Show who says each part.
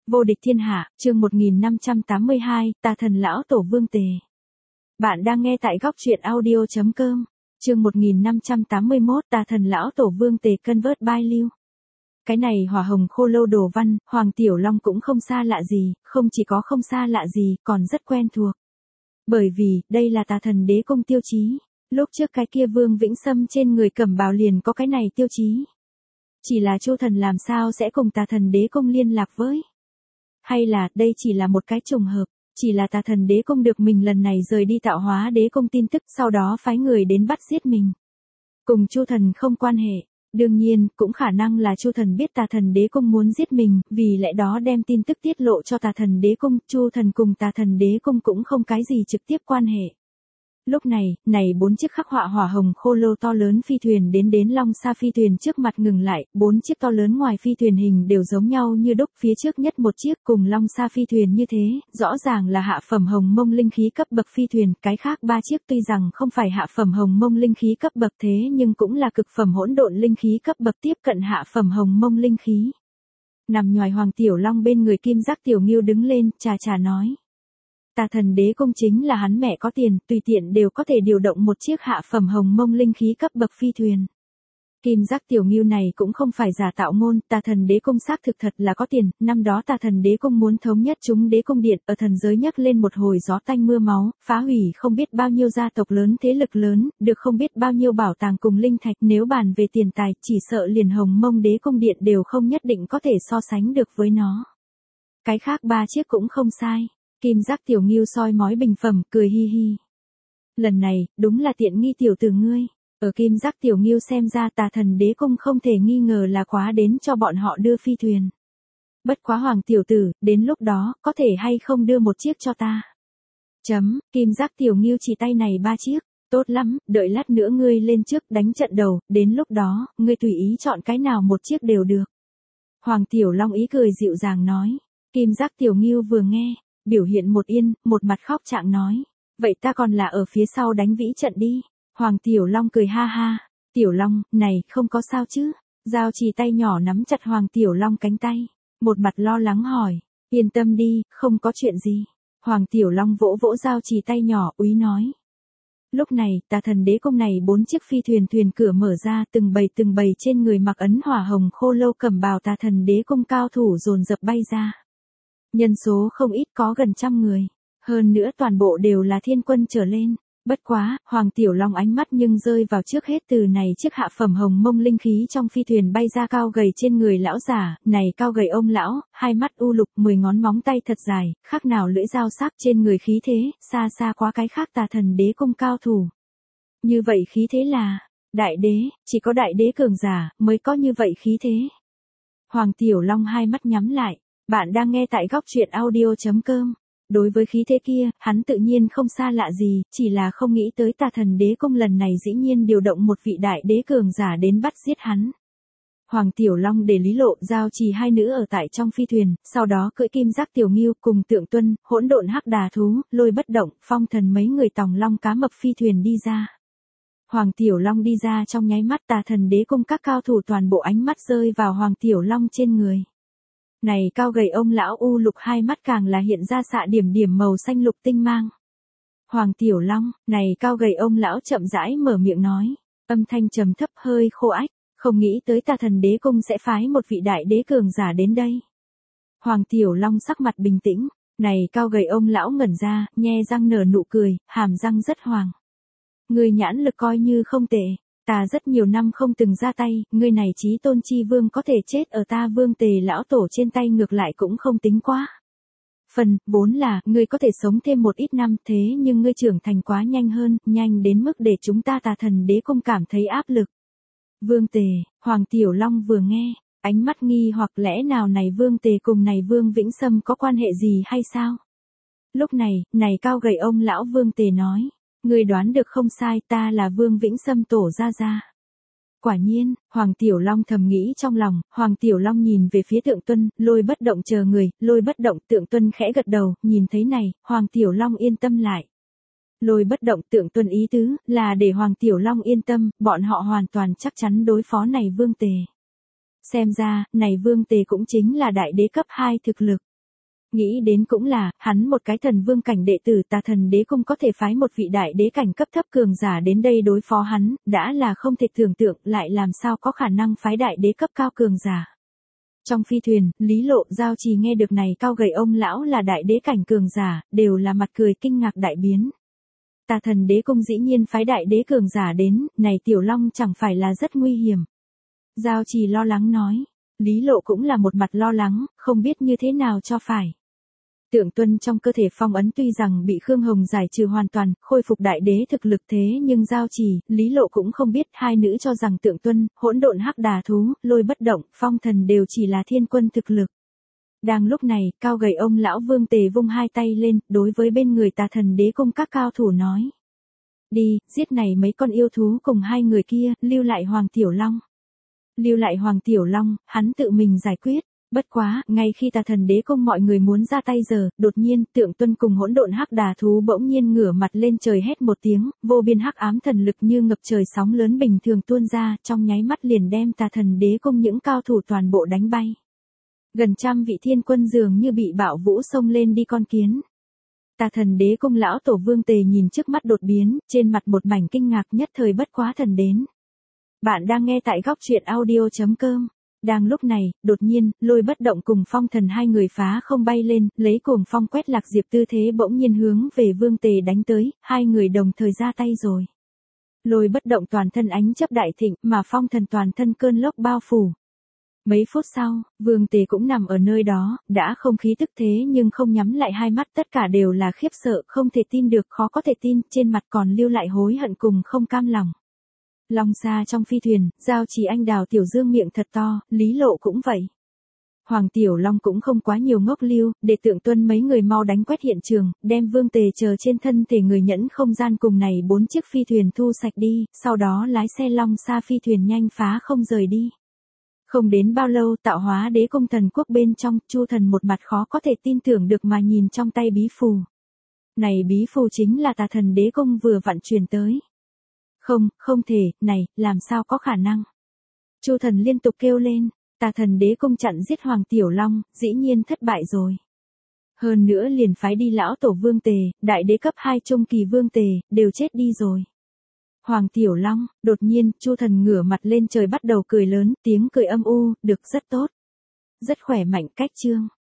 Speaker 1: Vô địch thiên hạ, chương 1582, Tà thần lão tổ Vương Tề. Bạn đang nghe tại góc truyện audio.com. Chương 1581, Tà thần lão tổ Vương Tề convert by Lưu. Cái này hỏa hồng khô lâu đồ văn, Hoàng Tiểu Long cũng không xa lạ gì, không chỉ có không xa lạ gì, còn rất quen thuộc. Bởi vì, đây là Tà thần đế cung tiêu chí. Lúc trước cái kia Vương Vĩnh Sâm trên người cẩm bào liền có cái này tiêu chí. Chỉ là Chu thần làm sao sẽ cùng Tà thần đế cung liên lạc với? Hay là, đây chỉ là một cái trùng hợp, chỉ là Tà thần đế cung được mình lần này rời đi tạo hóa đế cung tin tức, sau đó phái người đến bắt giết mình. Cùng Chu thần không quan hệ, đương nhiên, cũng khả năng là Chu thần biết Tà thần đế cung muốn giết mình, vì lẽ đó đem tin tức tiết lộ cho Tà thần đế cung, Chu thần cùng Tà thần đế cung cũng không cái gì trực tiếp quan hệ. Lúc này 4 chiếc khắc họa hỏa hồng khô lâu to lớn phi thuyền đến Long Sa phi thuyền trước mặt ngừng lại, 4 chiếc to lớn ngoài phi thuyền hình đều giống nhau như đúc, phía trước nhất một chiếc cùng Long Sa phi thuyền như thế, rõ ràng là hạ phẩm hồng mông linh khí cấp bậc phi thuyền, cái khác 3 chiếc tuy rằng không phải hạ phẩm hồng mông linh khí cấp bậc thế nhưng cũng là cực phẩm hỗn độn linh khí cấp bậc tiếp cận hạ phẩm hồng mông linh khí. Nằm nhòi Hoàng Tiểu Long bên người Kim Giác Tiểu Ngưu đứng lên, chà nói. Tà thần đế cung chính là hắn mẹ có tiền, tùy tiện đều có thể điều động một chiếc hạ phẩm hồng mông linh khí cấp bậc phi thuyền. Kim Giác Tiểu Ngưu này cũng không phải giả tạo ngôn, Tà thần đế cung xác thực thật là có tiền, năm đó Tà thần đế cung muốn thống nhất chúng đế cung điện, ở thần giới nhấc lên một hồi gió tanh mưa máu, phá hủy không biết bao nhiêu gia tộc lớn thế lực lớn, được không biết bao nhiêu bảo tàng cùng linh thạch, nếu bàn về tiền tài, chỉ sợ liền hồng mông đế cung điện đều không nhất định có thể so sánh được với nó. Cái khác 3 chiếc cũng không sai. Kim Giác Tiểu Ngưu soi mói bình phẩm, cười hi hi. Lần này, đúng là tiện nghi tiểu tử ngươi. Ở Kim Giác Tiểu Ngưu xem ra Tà thần đế cung không thể nghi ngờ là quá đến cho bọn họ đưa phi thuyền. Bất quá Hoàng tiểu tử, đến lúc đó, có thể hay không đưa một chiếc cho ta? Kim Giác Tiểu Ngưu chỉ tay này 3 chiếc. Tốt lắm, đợi lát nữa ngươi lên trước đánh trận đầu, đến lúc đó, ngươi tùy ý chọn cái nào một chiếc đều được. Hoàng Tiểu Long ý cười dịu dàng nói. Kim Giác Tiểu Ngưu vừa nghe, biểu hiện một yên, một mặt khóc trạng nói. Vậy ta còn là ở phía sau đánh vĩ trận đi. Hoàng Tiểu Long cười ha ha. Tiểu Long, này, không có sao chứ? Giao Trì tay nhỏ nắm chặt Hoàng Tiểu Long cánh tay. Một mặt lo lắng hỏi. Yên tâm đi, không có chuyện gì. Hoàng Tiểu Long vỗ vỗ Giao Trì tay nhỏ, úy nói. Lúc này, Tà thần đế cung này 4 chiếc phi thuyền cửa mở ra, từng bầy trên người mặc ấn hỏa hồng khô lâu cẩm bào Tà thần đế cung cao thủ dồn dập bay ra. Nhân số không ít, có gần 100 người. Hơn nữa toàn bộ đều là thiên quân trở lên. Bất quá, Hoàng Tiểu Long ánh mắt nhưng rơi vào trước hết từ này chiếc hạ phẩm hồng mông linh khí trong phi thuyền bay ra cao gầy trên người lão giả, này cao gầy ông lão, hai mắt u lục, 10 ngón móng tay thật dài, khác nào lưỡi dao sắc trên người khí thế, xa quá cái khác Tà thần đế cung cao thủ. Như vậy khí thế là, đại đế, chỉ có đại đế cường giả, mới có như vậy khí thế. Hoàng Tiểu Long hai mắt nhắm lại. Bạn đang nghe tại góc truyện audio.com. Đối với khí thế kia, hắn tự nhiên không xa lạ gì, chỉ là không nghĩ tới Tà thần đế cung lần này dĩ nhiên điều động một vị đại đế cường giả đến bắt giết hắn. Hoàng Tiểu Long để Lý Lộ, Giao Trì hai nữ ở tại trong phi thuyền, sau đó cưỡi Kim Giác Tiểu Ngưu cùng Tượng Tuân, hỗn độn hắc đà thú, Lôi Bất Động, Phong Thần mấy người tòng long cá mập phi thuyền đi ra. Hoàng Tiểu Long đi ra trong nháy mắt, Tà thần đế cung các cao thủ toàn bộ ánh mắt rơi vào Hoàng Tiểu Long trên người. Này cao gầy ông lão u lục hai mắt càng là hiện ra xạ điểm màu xanh lục tinh mang. Hoàng Tiểu Long, này cao gầy ông lão chậm rãi mở miệng nói, âm thanh trầm thấp hơi khô ách, không nghĩ tới Tà thần đế cung sẽ phái một vị đại đế cường giả đến đây. Hoàng Tiểu Long sắc mặt bình tĩnh, này cao gầy ông lão ngẩn ra, nhe răng nở nụ cười, hàm răng rất hoàng. Người nhãn lực coi như không tệ. Ta rất nhiều năm không từng ra tay, ngươi này chí tôn chi vương có thể chết ở ta Vương Tề lão tổ trên tay ngược lại cũng không tính quá. Phần 4 là, ngươi có thể sống thêm một ít năm thế nhưng ngươi trưởng thành quá nhanh hơn, nhanh đến mức để chúng ta Tà thần đế cung cảm thấy áp lực. Vương Tề, Hoàng Tiểu Long vừa nghe, ánh mắt nghi hoặc lẽ nào này Vương Tề cùng này Vương Vĩnh Sâm có quan hệ gì hay sao? Lúc này cao gầy ông lão Vương Tề nói. Ngươi đoán được không sai, ta là Vương Vĩnh Sâm tổ gia. Quả nhiên, Hoàng Tiểu Long thầm nghĩ trong lòng, Hoàng Tiểu Long nhìn về phía Tượng Tuân, Lôi Bất Động chờ người, Lôi Bất Động, Tượng Tuân khẽ gật đầu, nhìn thấy này, Hoàng Tiểu Long yên tâm lại. Lôi Bất Động, Tượng Tuân ý tứ, là để Hoàng Tiểu Long yên tâm, bọn họ hoàn toàn chắc chắn đối phó này Vương Tề. Xem ra, này Vương Tề cũng chính là đại đế cấp 2 thực lực. Nghĩ đến cũng là, hắn một cái thần vương cảnh đệ tử Tà Thần Đế Cung có thể phái một vị đại đế cảnh cấp thấp cường giả đến đây đối phó hắn, đã là không thể tưởng tượng, lại làm sao có khả năng phái đại đế cấp cao cường giả. Trong phi thuyền, Lý Lộ, Giao Trì nghe được này cao gầy ông lão là đại đế cảnh cường giả, đều là mặt cười kinh ngạc đại biến. Tà Thần Đế Cung dĩ nhiên phái đại đế cường giả đến, này Tiểu Long chẳng phải là rất nguy hiểm. Giao Trì lo lắng nói, Lý Lộ cũng là một mặt lo lắng, không biết như thế nào cho phải. Tượng Tuân trong cơ thể phong ấn tuy rằng bị Khương Hồng giải trừ hoàn toàn, khôi phục đại đế thực lực thế nhưng Giao Trì, Lý Lộ cũng không biết, hai nữ cho rằng Tượng Tuân, hỗn độn hắc đà thú, lôi bất động, phong thần đều chỉ là thiên quân thực lực. Đang lúc này, cao gầy ông lão Vương Tề vung hai tay lên, đối với bên người Tà Thần Đế Cung các cao thủ nói. Đi, giết này mấy con yêu thú cùng hai người kia, lưu lại Hoàng Tiểu Long. Lưu lại Hoàng Tiểu Long, hắn tự mình giải quyết. Bất quá, ngay khi Tà Thần Đế Cung mọi người muốn ra tay giờ, đột nhiên, Tượng Tuân cùng hỗn độn hắc đà thú bỗng nhiên ngửa mặt lên trời hét một tiếng, vô biên hắc ám thần lực như ngập trời sóng lớn bình thường tuôn ra, trong nháy mắt liền đem Tà Thần Đế Cung những cao thủ toàn bộ đánh bay. Gần trăm vị thiên quân dường như bị bạo vũ xông lên đi con kiến. Tà Thần Đế Cung lão tổ Vương Tề nhìn trước mắt đột biến, trên mặt một mảnh kinh ngạc nhất thời bất quá thần đến. Bạn đang nghe tại góc truyện audio.com. Đang lúc này, đột nhiên, lôi bất động cùng phong thần hai người phá không bay lên, lấy cuồng phong quét lạc diệp tư thế bỗng nhiên hướng về Vương Tề đánh tới, hai người đồng thời ra tay rồi. Lôi bất động toàn thân ánh chấp đại thịnh, mà phong thần toàn thân cơn lốc bao phủ. Mấy phút sau, Vương Tề cũng nằm ở nơi đó, đã không khí tức thế nhưng không nhắm lại hai mắt, tất cả đều là khiếp sợ, không thể tin được, khó có thể tin, trên mặt còn lưu lại hối hận cùng không cam lòng. Long xa trong phi thuyền, Giao Trì Anh Đào Tiểu Dương miệng thật to, Lý Lộ cũng vậy. Hoàng Tiểu Long cũng không quá nhiều ngốc lưu, để Tượng Tuân mấy người mau đánh quét hiện trường, đem Vương Tề chờ trên thân thể người nhẫn không gian cùng này 4 chiếc phi thuyền thu sạch đi, sau đó lái xe Long xa phi thuyền nhanh phá không rời đi. Không đến bao lâu, Tạo Hóa Đế Cung thần quốc bên trong, Chu Thần một mặt khó có thể tin tưởng được mà nhìn trong tay bí phù. Này bí phù chính là Tà Thần Đế Cung vừa vặn truyền tới. Không, không thể, này, làm sao có khả năng. Chu Thần liên tục kêu lên, Tà Thần Đế Cung chặn giết Hoàng Tiểu Long, dĩ nhiên thất bại rồi. Hơn nữa liền phái đi lão tổ Vương Tề, đại đế cấp 2 trung kỳ Vương Tề, đều chết đi rồi. Hoàng Tiểu Long, đột nhiên, Chu Thần ngửa mặt lên trời bắt đầu cười lớn, tiếng cười âm u, được rất tốt. Rất khỏe mạnh cách chương.